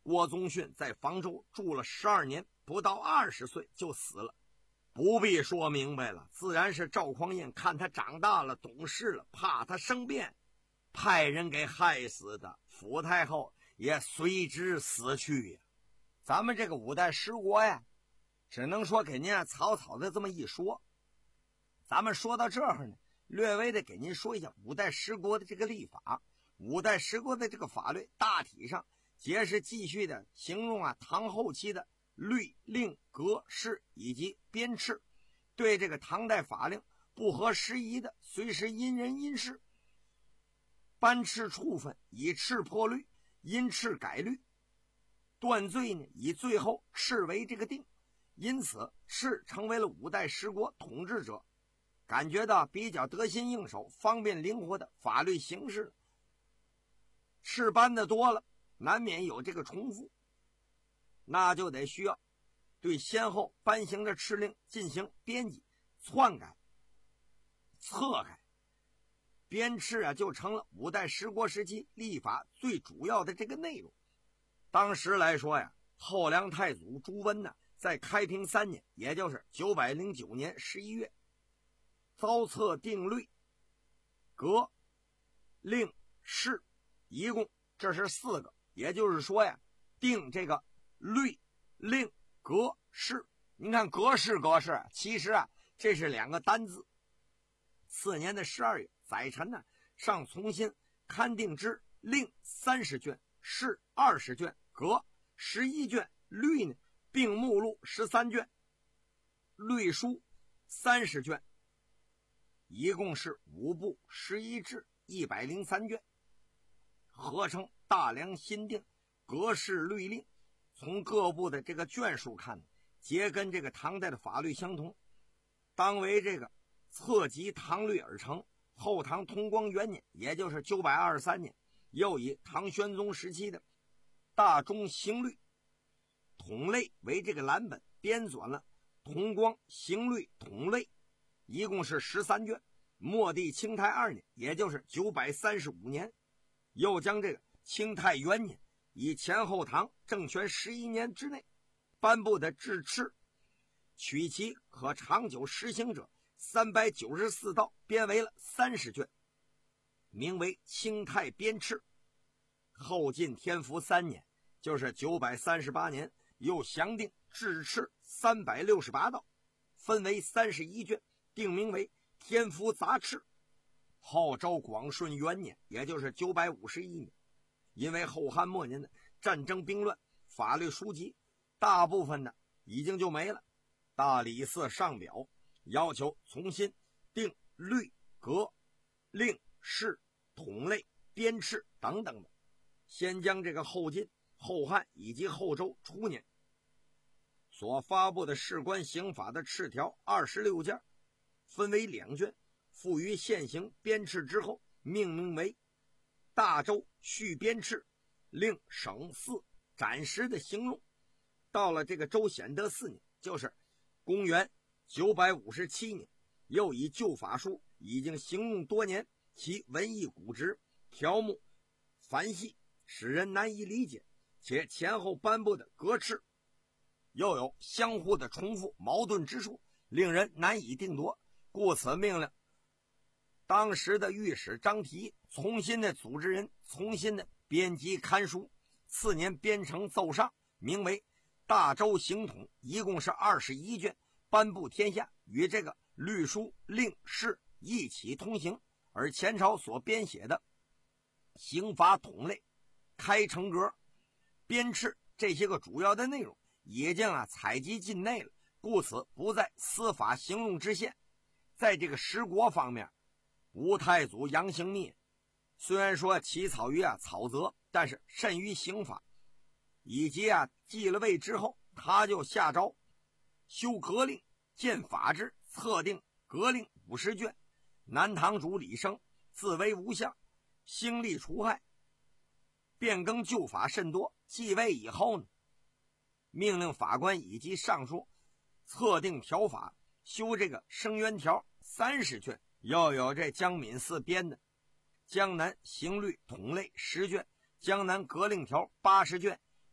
郭宗训在房州住了十二年，不到二十岁就死了。不必说明白了，自然是赵匡胤看他长大了懂事了，怕他生变，派人给害死的。福太后也随之死去呀。咱们这个五代十国呀，只能说给您啊草草的这么一说。咱们说到这儿呢，略微的给您说一下五代十国的这个历法。五代十国的这个法律大体上皆是继续的形容啊唐后期的律令格式以及编敕，对这个唐代法令不合时宜的，随时因人因事颁敕处分，以敕破律，因敕改律。断罪呢，以最后敕为这个定，因此敕成为了五代十国统治者感觉到比较得心应手、方便灵活的法律形式。敕颁的多了，难免有这个重复，那就得需要对先后颁行的敕令进行编辑、篡改、侧改。编敕啊，就成了五代十国时期历法最主要的这个内容。当时来说呀，后梁太祖朱温呢，在开平三年，也就是九百零九年十一月，遭册定律、格、令、敕，一共这是四个。也就是说呀，定这个律、令、格、式。您看格式格式，其实啊这是两个单字。次年的十二月，载臣呢上重新刊定之令三十卷，式二十卷，格十一卷，律呢并目录十三卷，律书三十卷，一共是五部十一制一百零三卷，合称大梁新定格式律令。从各部的这个卷数看，皆跟这个唐代的法律相同，当为这个册集唐律而成。后唐通光元年，也就是九百二十三年，又以唐玄宗时期的大中行律统类为这个蓝本，编纂了同光行律统类，一共是十三卷。末帝清泰二年，也就是九百三十五年，又将这个清泰元年，以前后唐政权十一年之内颁布的制敕，取其可长久实行者三百九十四道，编为了三十卷，名为清泰编敕。后晋天福三年，就是九百三十八年，又详定制敕三百六十八道，分为三十一卷，定名为天福杂敕。后周广顺元年，也就是九百五十一年，因为后汉末年的战争兵乱，法律书籍大部分的已经就没了。大理寺上表要求重新定律、格、令、式、统类、编敕等等的，先将这个后晋、后汉以及后周初年所发布的事关刑法的敕条二十六件，分为两卷，附于现行编敕之后，命名为大周续编敕，令省寺暂时的行用。到了这个周显德四年，就是公元九百五十七年，又以旧法书已经行用多年，其文艺古直，条目繁细，使人难以理解，且前后颁布的格敕又有相互的重复矛盾之处，令人难以定夺，故此命令当时的御史张提重新的组织人重新的编辑刊书。次年编成奏上，名为大周行统，一共是二十一卷，颁布天下，与这个律书、令、式一起通行。而前朝所编写的刑法统类、开成格、编敕这些个主要的内容已经啊采集进内了，故此不在司法行用之限。在这个十国方面，吴太祖杨行密虽然说起草于啊草则，但是甚于刑法，以及啊继了位之后，他就下诏修格令、建法制，册定格令五十卷。南堂主李生自为无相，兴利除害，变更旧法甚多。继位以后呢，命令法官以及尚书册定条法，修这个生冤条三十卷，又有这江敏寺编的江南刑律统类十卷，江南格令条八十卷，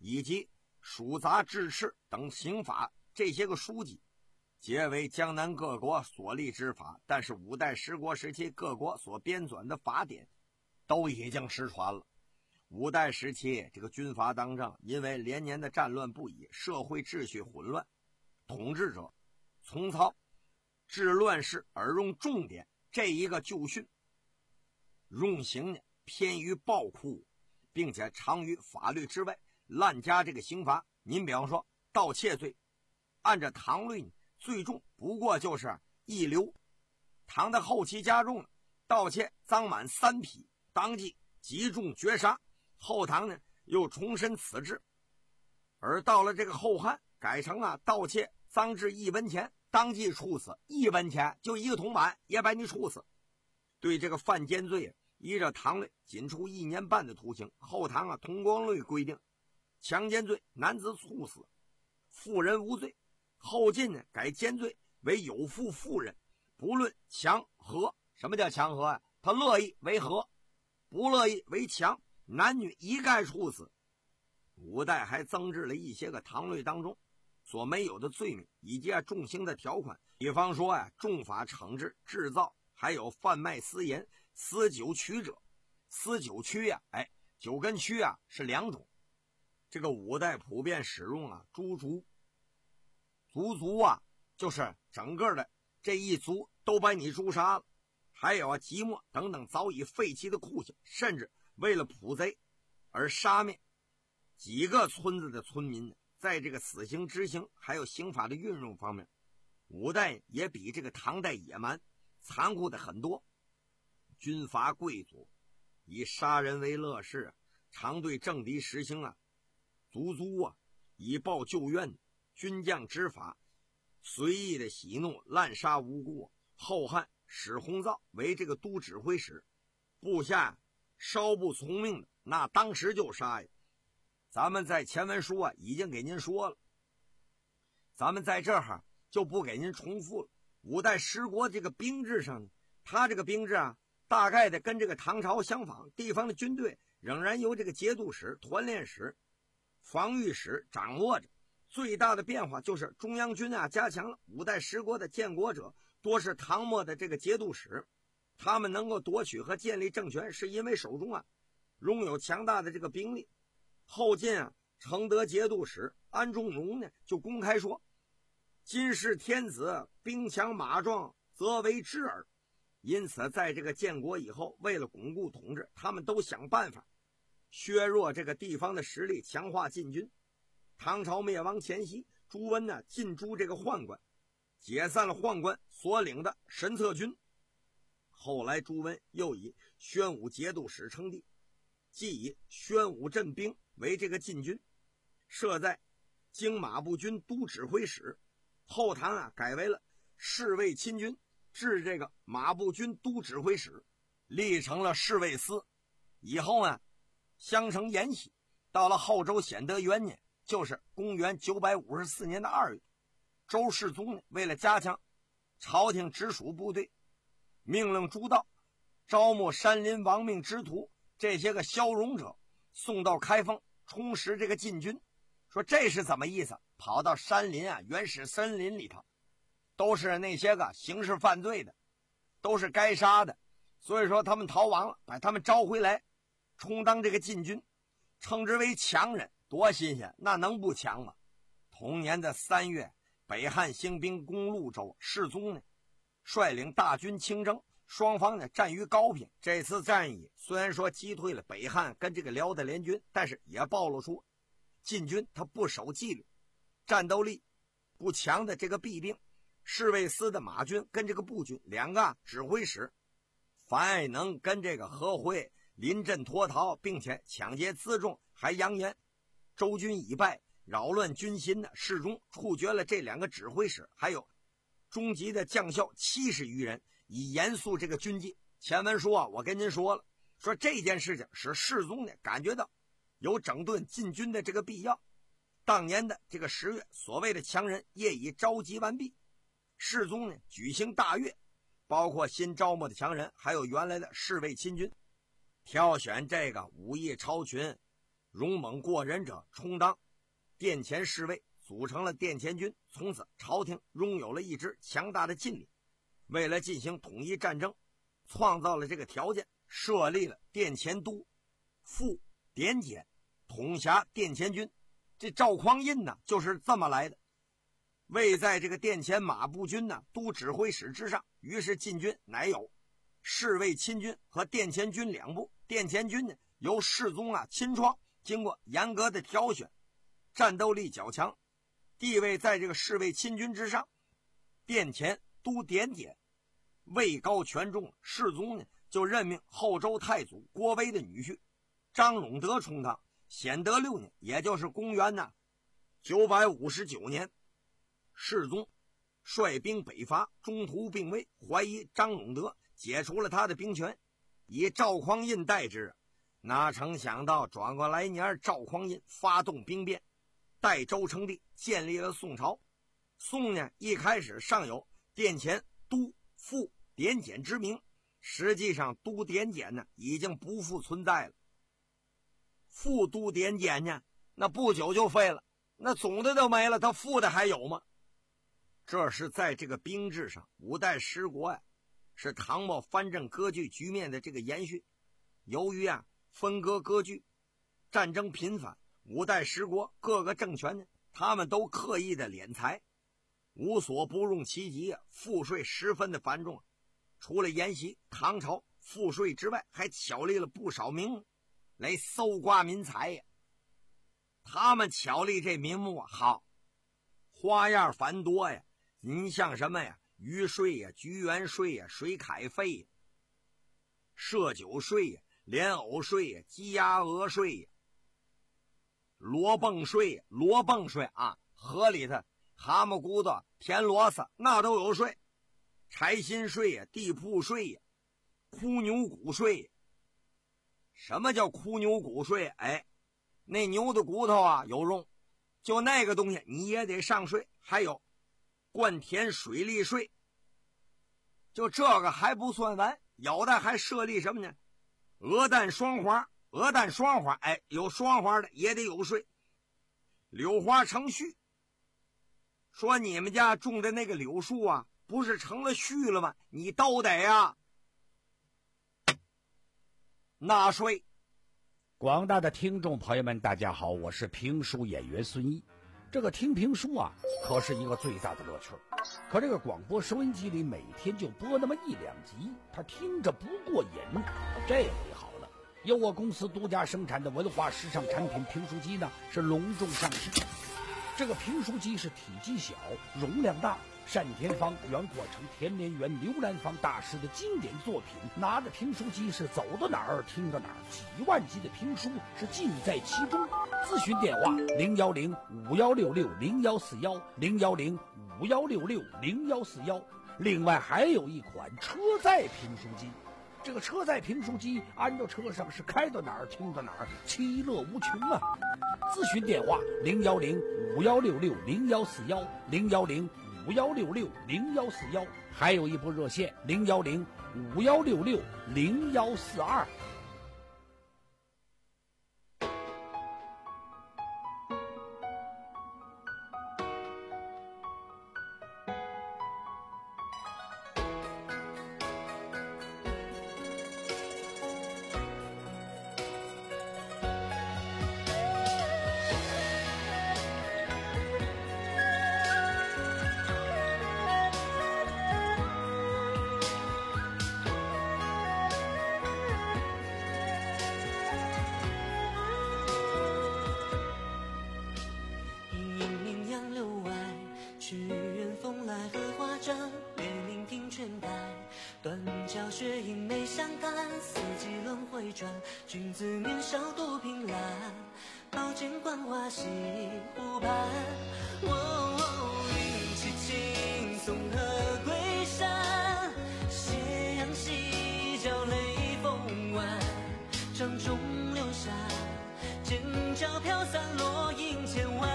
以及属杂制敕等刑法这些个书籍，皆为江南各国所立之法，但是五代十国时期各国所编纂的法典都已经失传了。五代时期这个军阀当政，因为连年的战乱不已，社会秩序混乱，统治者从操治乱世而用重典这一个旧训，用刑呢偏于暴酷，并且常于法律之外滥加这个刑罚。您比方说盗窃罪，按照唐律最重不过就是一流，唐的后期加重了，盗窃赃满三匹，当即集中绝杀。后唐呢又重申此制，而到了这个后汉改成啊盗窃赃至一文钱，当即处死，一文钱就一个铜板也把你处死。对这个犯奸罪依照唐律仅处一年半的徒刑。后唐啊同光律规定强奸罪男子处死，妇人无罪。后晋呢改奸罪为有妇妇人，不论强和。什么叫强和啊？他乐意为和，不乐意为强，男女一概处死。五代还增制了一些个唐律当中所没有的罪名，以及啊重刑的条款。比方说啊重法惩治制造，还有贩卖私盐、私酒曲者。私酒曲啊，哎，酒跟曲啊是两种。这个五代普遍使用啊诛族，族族啊就是整个的这一族都把你诛杀了。还有啊即墨等等早已废弃的酷刑，甚至为了捕贼而杀灭几个村子的村民。在这个死刑执行还有刑法的运用方面，五代也比这个唐代野蛮残酷的很多。军阀贵族以杀人为乐事，常对政敌实行啊族族啊以报旧怨。军将执法随意的喜怒，滥杀无辜。后汉史弘造为这个都指挥使，部下稍不从命的那当时就杀呀。咱们在前文书啊已经给您说了，咱们在这儿就不给您重复了。五代十国这个兵制上呢，他这个兵制啊大概的跟这个唐朝相仿，地方的军队仍然由这个节度使、团练使、防御使掌握着。最大的变化就是中央军啊加强了。五代十国的建国者多是唐末的这个节度使，他们能够夺取和建立政权，是因为手中啊拥有强大的这个兵力。后晋啊承德节度使安重荣呢就公开说，今世天子兵强马壮，则为之耳。因此在这个建国以后，为了巩固统治，他们都想办法削弱这个地方的实力，强化禁军。唐朝灭亡前夕，朱温呢进驻这个宦官，解散了宦官所领的神策军。后来朱温又以宣武节度使称帝，即以宣武镇兵为这个禁军，设在京马步军都指挥使。后唐啊改为了侍卫亲军，置这个马步军都指挥使，立成了侍卫司。以后呢相承延禧。到了后周显德元年，就是公元九百五十四年的二月，周世宗呢为了加强朝廷直属部队，命令朱道招募山林亡命之徒这些个骁勇者送到开封充实这个禁军。说这是怎么意思？跑到山林啊原始森林里头，都是那些个刑事犯罪的，都是该杀的，所以说他们逃亡了，把他们招回来充当这个禁军，称之为强人。多新鲜，那能不强吗？同年的三月，北汉兴兵攻潞州，世宗呢率领大军亲征，双方呢战于高平。这次战役虽然说击退了北汉跟这个辽的联军，但是也暴露出禁军他不守纪律、战斗力不强的这个弊病。侍卫司的马军跟这个步军两个、啊、指挥使，凡能跟这个何辉临阵脱逃，并且抢劫辎重，还扬言周军已败，扰乱军心的，世宗处决了这两个指挥使，还有中级的将校七十余人，以严肃这个军纪。前文书啊，我跟您说了，说这件事情使世宗呢感觉到有整顿禁军的这个必要。当年的这个十月，所谓的强人业已召集完毕，世宗呢举行大阅，包括新招募的强人，还有原来的侍卫亲军，挑选这个武艺超群、 勇猛过人者充当殿前侍卫，组成了殿前军。从此朝廷拥有了一支强大的劲力。为了进行统一战争，创造了这个条件，设立了殿前都、副、典检，统辖殿前军。这赵匡胤呢，就是这么来的。位在这个殿前马步军呢都指挥使之上，于是禁军乃有侍卫亲军和殿前军两部。殿前军呢由世宗啊亲创，经过严格的挑选，战斗力较强，地位在这个侍卫亲军之上。殿前都典检位高权重，世宗呢就任命后周太祖郭威的女婿张永德充当。显德六年，也就是公元呢九百五十九年，世宗率兵北伐，中途病危，怀疑张永德，解除了他的兵权，以赵匡胤代之。哪成想到转过来年，赵匡胤发动兵变，代周称帝，建立了宋朝。宋呢一开始尚有殿前都、副、典检之名，实际上都典检呢已经不复存在了。副都典检呢那不久就废了，那总的都没了，他副的还有吗？这是在这个兵制上，五代十国呀、啊、是唐末藩镇割据局面的这个延续。由于啊分割割据，战争频繁，五代十国各个政权呢他们都刻意的敛财，无所不用其极啊，赋税十分的繁重。除了沿袭唐朝赋税之外，还巧立了不少名目来搜刮民财呀。他们巧立这名目啊，好花样繁多呀。您像什么呀，鱼税呀、菊园税呀、水凯费呀、设酒税呀、莲藕税呀、鸡鸭鹅税呀、螺泵税呀、螺泵税啊，河里头蛤蟆骨头、田螺丝那都有税。柴薪税呀、地铺税呀、枯牛骨税呀。什么叫枯牛骨税？哎，那牛的骨头啊有用，就那个东西你也得上税。还有灌田水利税，就这个还不算完，有的还设立什么呢？鹅蛋双花，鹅蛋双花，哎，有双花的也得有税。柳花成絮，说你们家种的那个柳树啊，不是成了絮了吗？你都得啊纳税。 广大的听众朋友们大家好，我是评书演员孙一。这个听评书啊可是一个最大的乐趣，可这个广播收音机里每天就播那么一两集，他听着不过瘾。这回好了，由我公司独家生产的文化时尚产品评书机呢是隆重上市。这个评书机是体积小，容量大，单田芳、袁国成、田连元、刘兰芳大师的经典作品，拿着评书机是走到哪儿听到哪儿，几万集的评书是尽在其中。咨询电话零幺零五幺六六零幺四幺零幺零五幺六六零幺四幺。另外还有一款车载评书机，这个车载评书机安到车上是开到哪儿听到哪儿，其乐无穷啊！咨询电话零幺零五幺六六零幺四幺零幺零五幺六六零幺四幺，还有一部热线零幺零五幺六六零幺四二。 君子年少多凭栏，宝剑观花西湖畔。哦，运气轻松和归山，斜阳西角雷锋湾，掌中流沙，剑角飘散落英千万。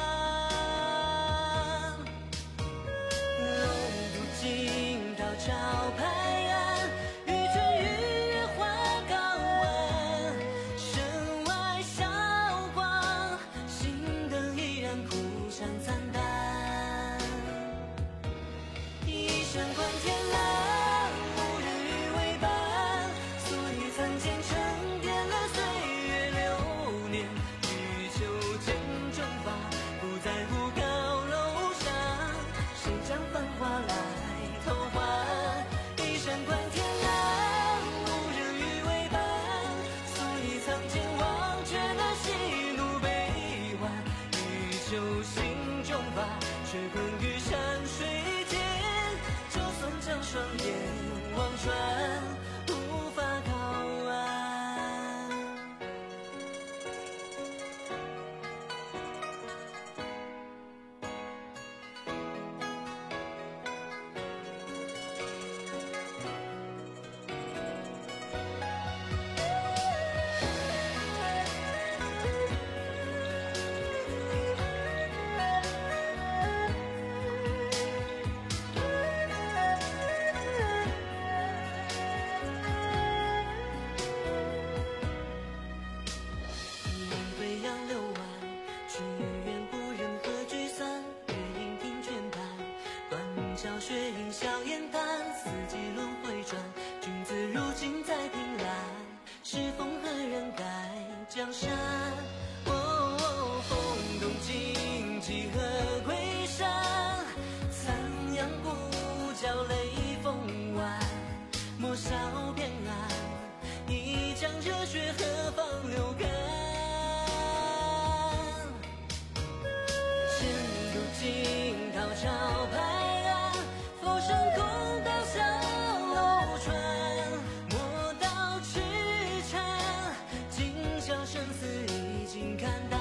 龙途惊涛潮拍岸，欲退欲月花高。 山观天蓝，无人与为伴，所以曾经沉淀了岁月流年，欲求千种法，不在乎高楼上，谁将繁华来偷换？一山观天蓝，无人与为伴，所以曾经忘却了喜怒悲欢，欲求心中法，却困于山水间，就算将双眼望穿，无法靠岸。飞扬流万，去远不忍何聚散。月影听泉畔，断桥雪影笑颜淡。四季轮回转，君子如今在凭栏。是风何人改江山？哦哦，风动荆棘和归山，残阳不教雷锋晚。莫笑偏安，一江热血何方流干？惊涛潮拍岸，浮生空荡向楼船，莫道痴缠，今宵生死已经看淡。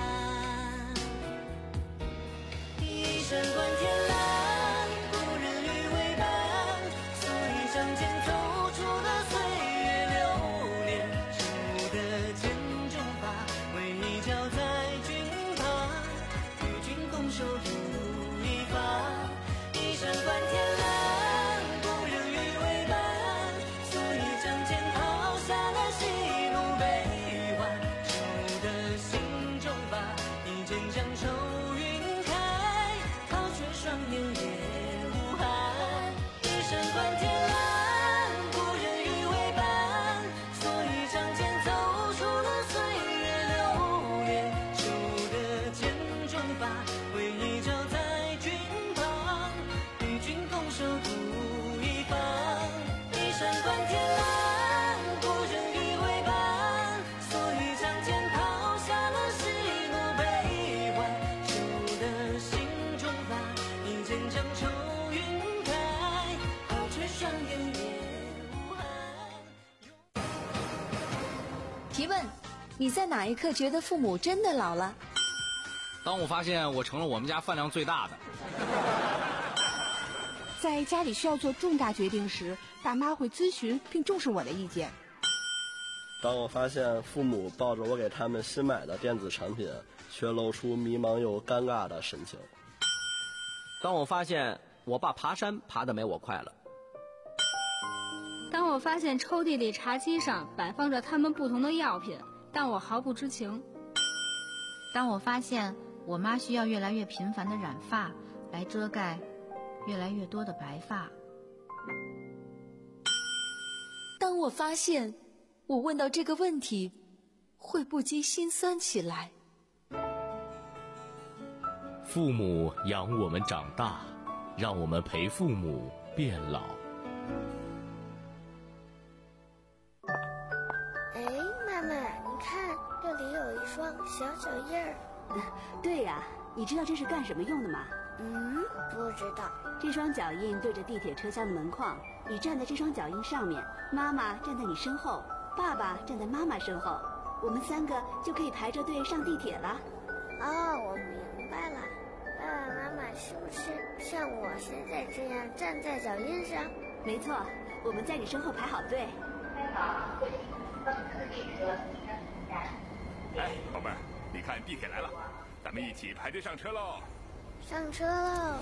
一山观天蓝，故人与为伴，所以仗剑走出了岁月流年，守得剑中法，为你交在君旁，与君共守住一山观天蓝，故人与为伴，所以仗剑抛下了喜怒悲欢，守得心中法，一剑将愁云开，抛却双眼也无憾。一山观天蓝，故人与为伴，所以仗剑走出了岁月流年，守得剑中法，为你交在君旁，与君共守独一方。一山观天蓝，故人与为伴，所以仗剑抛下了喜怒悲欢，守得心中法，一剑将愁云开，抛却双眼也无憾。 提问：你在哪一刻觉得父母真的老了？ 当我发现我成了我们家饭量最大的。 在家里需要做重大决定时，爸妈会咨询并重视我的意见。 当我发现父母抱着我给他们新买的电子产品，却露出迷茫又尴尬的神情。 当我发现我爸爬山爬得没我快了。 当我发现抽屉里茶几上摆放着他们不同的药品，但我毫不知情。 当我发现我妈需要越来越频繁的染发来遮盖越来越多的白发。 当我发现我问到这个问题会不禁心酸起来。 父母养我们长大，让我们陪父母变老。 哎，妈妈，你看这里有一双小脚印儿。 对呀、啊，你知道这是干什么用的吗？ 嗯，不知道。 这双脚印对着地铁车厢的门框，你站在这双脚印上面，妈妈站在你身后，爸爸站在妈妈身后，我们三个就可以排着队上地铁了。 哦，我明白了。爸爸妈妈是不是像我现在这样站在脚印上？ 没错，我们在你身后排好队。 哎，宝贝儿，你看地铁来了，咱们一起排队上车喽！ 上车喽！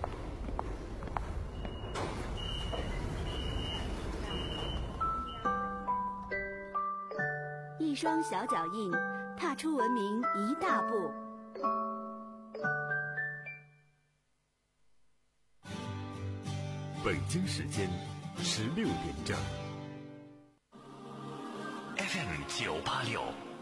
一双小脚印，踏出文明一大步。 北京时间十六点整。 F M 九八六。